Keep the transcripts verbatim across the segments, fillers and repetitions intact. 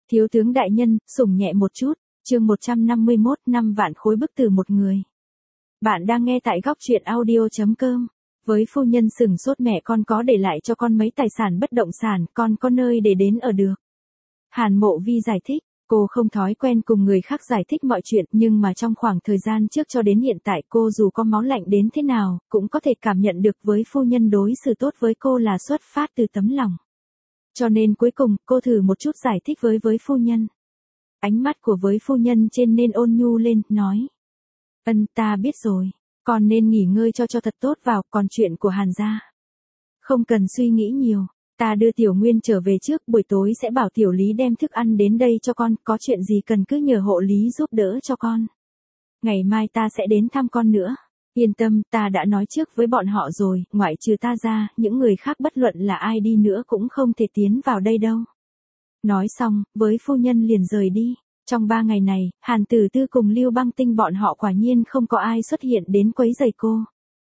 Thiếu tướng đại nhân, sủng nhẹ một chút, chương một trăm năm mươi mốt, năm vạn khối bức từ một người. Bạn đang nghe tại góc truyện audio chấm com. Với phu nhân sừng sốt, mẹ con có để lại cho con mấy tài sản bất động sản, con có nơi để đến ở được. Hàn Mộ Vi giải thích, cô không thói quen cùng người khác giải thích mọi chuyện, nhưng mà trong khoảng thời gian trước cho đến hiện tại cô dù có máu lạnh đến thế nào, cũng có thể cảm nhận được với phu nhân đối xử tốt với cô là xuất phát từ tấm lòng. Cho nên cuối cùng, cô thử một chút giải thích với với phu nhân. Ánh mắt của với phu nhân trên nên ôn nhu lên, nói. Ân, ta biết rồi, con nên nghỉ ngơi cho cho thật tốt vào, còn chuyện của Hàn gia. Không cần suy nghĩ nhiều, ta đưa Tiểu Nguyên trở về trước, buổi tối sẽ bảo Tiểu Lý đem thức ăn đến đây cho con, có chuyện gì cần cứ nhờ hộ lý giúp đỡ cho con. Ngày mai ta sẽ đến thăm con nữa. Yên tâm, ta đã nói trước với bọn họ rồi, ngoại trừ ta ra, những người khác bất luận là ai đi nữa cũng không thể tiến vào đây đâu. Nói xong, với phu nhân liền rời đi. Trong ba ngày này, Hàn Tử Tư cùng Lưu Băng Tinh bọn họ quả nhiên không có ai xuất hiện đến quấy rầy cô.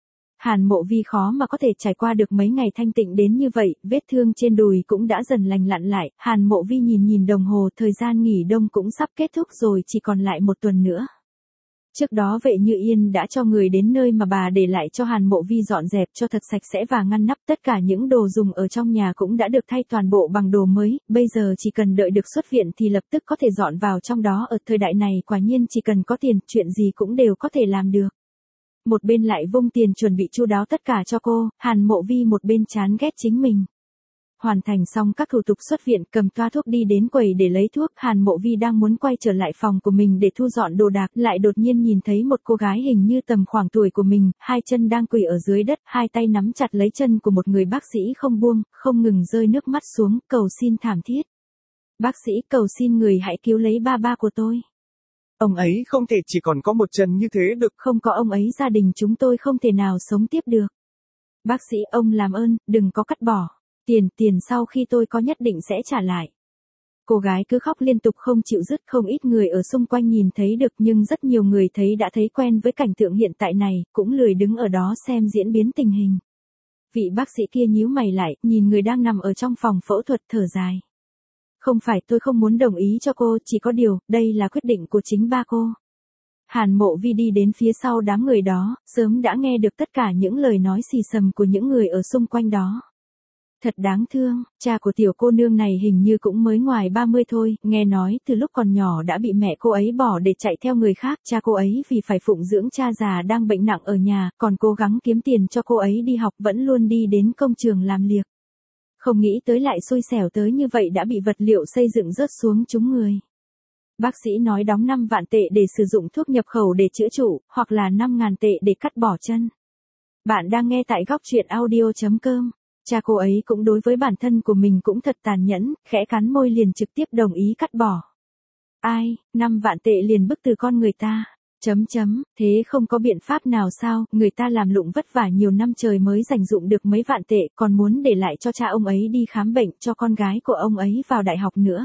Hàn Mộ Vi khó mà có thể trải qua được mấy ngày thanh tịnh đến như vậy, vết thương trên đùi cũng đã dần lành lặn lại. Hàn Mộ Vi nhìn nhìn đồng hồ, thời gian nghỉ đông cũng sắp kết thúc rồi, chỉ còn lại một tuần nữa. Trước đó Vệ Như Yên đã cho người đến nơi mà bà để lại cho Hàn Mộ Vi dọn dẹp cho thật sạch sẽ và ngăn nắp, tất cả những đồ dùng ở trong nhà cũng đã được thay toàn bộ bằng đồ mới, bây giờ chỉ cần đợi được xuất viện thì lập tức có thể dọn vào trong đó. Ở thời đại này quả nhiên chỉ cần có tiền, chuyện gì cũng đều có thể làm được. Một bên lại vung tiền chuẩn bị chu đáo tất cả cho cô, Hàn Mộ Vi một bên chán ghét chính mình. Hoàn thành xong các thủ tục xuất viện, cầm toa thuốc đi đến quầy để lấy thuốc, Hàn Mộ Vi đang muốn quay trở lại phòng của mình để thu dọn đồ đạc, lại đột nhiên nhìn thấy một cô gái hình như tầm khoảng tuổi của mình, hai chân đang quỳ ở dưới đất, hai tay nắm chặt lấy chân của một người bác sĩ không buông, không ngừng rơi nước mắt xuống, cầu xin thảm thiết. Bác sĩ, cầu xin người hãy cứu lấy ba ba của tôi. Ông ấy không thể chỉ còn có một chân như thế được. Không có ông ấy gia đình chúng tôi không thể nào sống tiếp được. Bác sĩ, ông làm ơn, đừng có cắt bỏ. Tiền, tiền sau khi tôi có nhất định sẽ trả lại. Cô gái cứ khóc liên tục không chịu dứt, không ít người ở xung quanh nhìn thấy được nhưng rất nhiều người thấy đã thấy quen với cảnh tượng hiện tại này, cũng lười đứng ở đó xem diễn biến tình hình. Vị bác sĩ kia nhíu mày lại, nhìn người đang nằm ở trong phòng phẫu thuật thở dài. Không phải tôi không muốn đồng ý cho cô, chỉ có điều, đây là quyết định của chính ba cô. Hàn Mộ Vi đi đến phía sau đám người đó, sớm đã nghe được tất cả những lời nói xì xầm của những người ở xung quanh đó. Thật đáng thương, cha của tiểu cô nương này hình như cũng mới ngoài ba mươi thôi, nghe nói từ lúc còn nhỏ đã bị mẹ cô ấy bỏ để chạy theo người khác, cha cô ấy vì phải phụng dưỡng cha già đang bệnh nặng ở nhà, còn cố gắng kiếm tiền cho cô ấy đi học, vẫn luôn đi đến công trường làm liệc. Không nghĩ tới lại xui xẻo tới như vậy, đã bị vật liệu xây dựng rớt xuống trúng người. Bác sĩ nói đóng năm vạn tệ để sử dụng thuốc nhập khẩu để chữa trụ, hoặc là năm ngàn tệ để cắt bỏ chân. Bạn đang nghe tại góc truyện audio chấm com. Cha cô ấy cũng đối với bản thân của mình cũng thật tàn nhẫn, khẽ cắn môi liền trực tiếp đồng ý cắt bỏ. Ai, năm vạn tệ liền bức từ con người ta. Chấm chấm, thế không có biện pháp nào sao, người ta làm lụng vất vả nhiều năm trời mới dành dụm được mấy vạn tệ, còn muốn để lại cho cha ông ấy đi khám bệnh, cho con gái của ông ấy vào đại học nữa.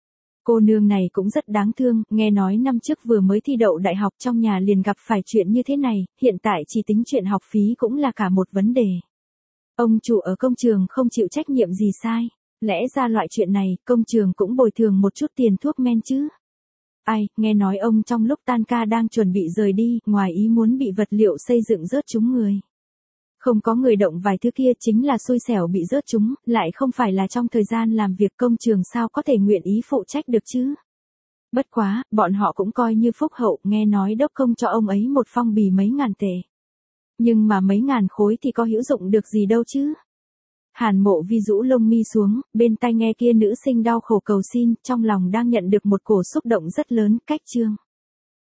Cô nương này cũng rất đáng thương, nghe nói năm trước vừa mới thi đậu đại học, trong nhà liền gặp phải chuyện như thế này, hiện tại chỉ tính chuyện học phí cũng là cả một vấn đề. Ông chủ ở công trường không chịu trách nhiệm gì sai, lẽ ra loại chuyện này, công trường cũng bồi thường một chút tiền thuốc men chứ. Ai, nghe nói ông trong lúc tan ca đang chuẩn bị rời đi, ngoài ý muốn bị vật liệu xây dựng rớt trúng người. Không có người động vài thứ kia chính là xui xẻo bị rớt trúng, lại không phải là trong thời gian làm việc công trường, sao có thể nguyện ý phụ trách được chứ. Bất quá, bọn họ cũng coi như phúc hậu, nghe nói đốc công cho ông ấy một phong bì mấy ngàn tệ. Nhưng mà mấy ngàn khối thì có hữu dụng được gì đâu chứ. Hàn Mộ Vi rũ lông mi xuống, bên tai nghe kia nữ sinh đau khổ cầu xin, trong lòng đang nhận được một cổ xúc động rất lớn, cách chương.